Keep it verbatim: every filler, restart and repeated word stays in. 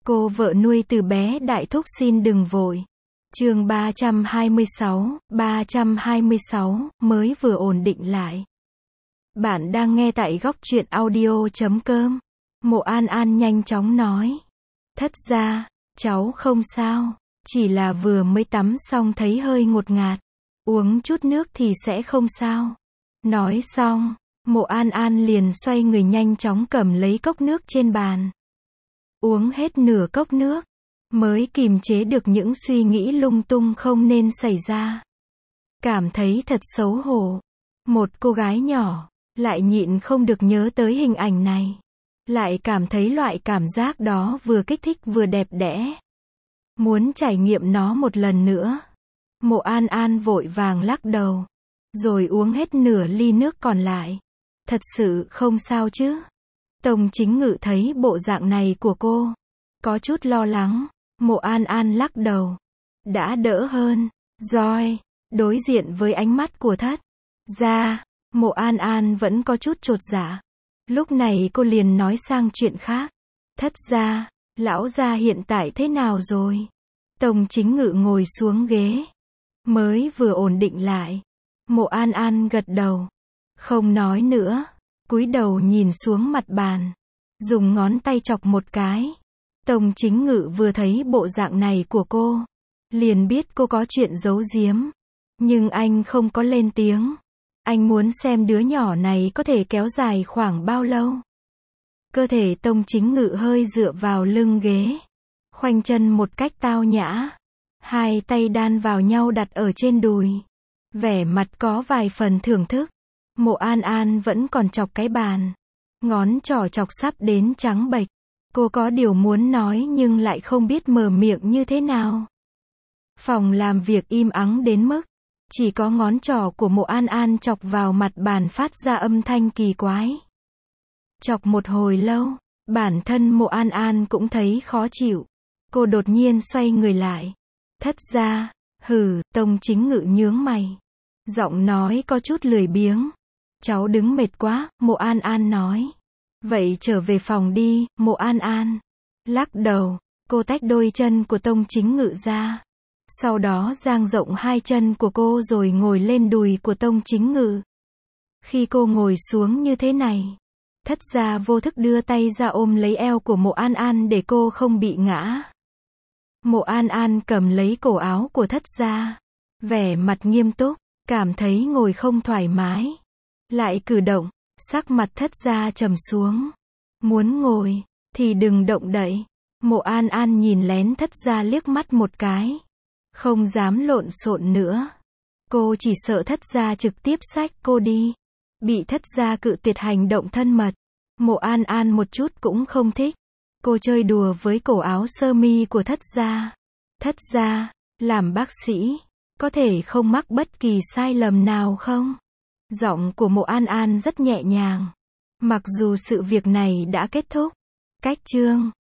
Cô vợ nuôi từ bé đại thúc xin đừng vội. Chương ba trăm hai mươi sáu, ba trăm hai mươi sáu, mới vừa ổn định lại. Bạn đang nghe tại góc truyện audio chấm com. Mộ An An nhanh chóng nói. Thất gia, cháu không sao, chỉ là vừa mới tắm xong thấy hơi ngột ngạt. Uống chút nước thì sẽ không sao. Nói xong, Mộ An An liền xoay người nhanh chóng cầm lấy cốc nước trên bàn. Uống hết nửa cốc nước, mới kìm chế được những suy nghĩ lung tung không nên xảy ra. Cảm thấy thật xấu hổ. Một cô gái nhỏ, lại nhịn không được nhớ tới hình ảnh này. Lại cảm thấy loại cảm giác đó vừa kích thích vừa đẹp đẽ. Muốn trải nghiệm nó một lần nữa. Mộ An An vội vàng lắc đầu. Rồi uống hết nửa ly nước còn lại. Thật sự không sao chứ? Tông Chính Ngự thấy bộ dạng này của cô, có chút lo lắng. Mộ An An lắc đầu. Đã đỡ hơn. Rồi, đối diện với ánh mắt của thất gia, Mộ An An vẫn có chút chột dạ. Lúc này cô liền nói sang chuyện khác. Thất gia, lão gia hiện tại thế nào rồi? Tông Chính Ngự ngồi xuống ghế. Mới vừa ổn định lại. Mộ An An gật đầu. Không nói nữa. Cúi đầu nhìn xuống mặt bàn. Dùng ngón tay chọc một cái. Tông Chính Ngự vừa thấy bộ dạng này của cô, liền biết cô có chuyện giấu giếm. Nhưng anh không có lên tiếng. Anh muốn xem đứa nhỏ này có thể kéo dài khoảng bao lâu. Cơ thể Tông Chính Ngự hơi dựa vào lưng ghế. Khoanh chân một cách tao nhã. Hai tay đan vào nhau đặt ở trên đùi. Vẻ mặt có vài phần thưởng thức. Mộ An An vẫn còn chọc cái bàn. Ngón trỏ chọc sắp đến trắng bệch. Cô có điều muốn nói nhưng lại không biết mở miệng như thế nào. Phòng làm việc im ắng đến mức chỉ có ngón trỏ của Mộ An An chọc vào mặt bàn phát ra âm thanh kỳ quái. Chọc một hồi lâu, bản thân Mộ An An cũng thấy khó chịu. Cô đột nhiên xoay người lại. Thất gia, hừ, Tông Chính Ngự nhướng mày. Giọng nói có chút lười biếng. Cháu đứng mệt quá, Mộ An An nói. Vậy trở về phòng đi, Mộ An An. Lắc đầu, cô tách đôi chân của Tông Chính Ngự ra. Sau đó dang rộng hai chân của cô rồi ngồi lên đùi của Tông Chính Ngự. Khi cô ngồi xuống như thế này, thất gia vô thức đưa tay ra ôm lấy eo của Mộ An An để cô không bị ngã. Mộ An An cầm lấy cổ áo của thất gia. Vẻ mặt nghiêm túc, cảm thấy ngồi không thoải mái. Lại cử động, sắc mặt thất gia trầm xuống. Muốn ngồi, thì đừng động đậy. Mộ An An nhìn lén thất gia liếc mắt một cái. Không dám lộn xộn nữa. Cô chỉ sợ thất gia trực tiếp xách cô đi. Bị thất gia cự tuyệt hành động thân mật. Mộ An An một chút cũng không thích. Cô chơi đùa với cổ áo sơ mi của thất gia. Thất gia, làm bác sĩ, có thể không mắc bất kỳ sai lầm nào không? Giọng của Mộ An An rất nhẹ nhàng. Mặc dù sự việc này đã kết thúc. Cách chương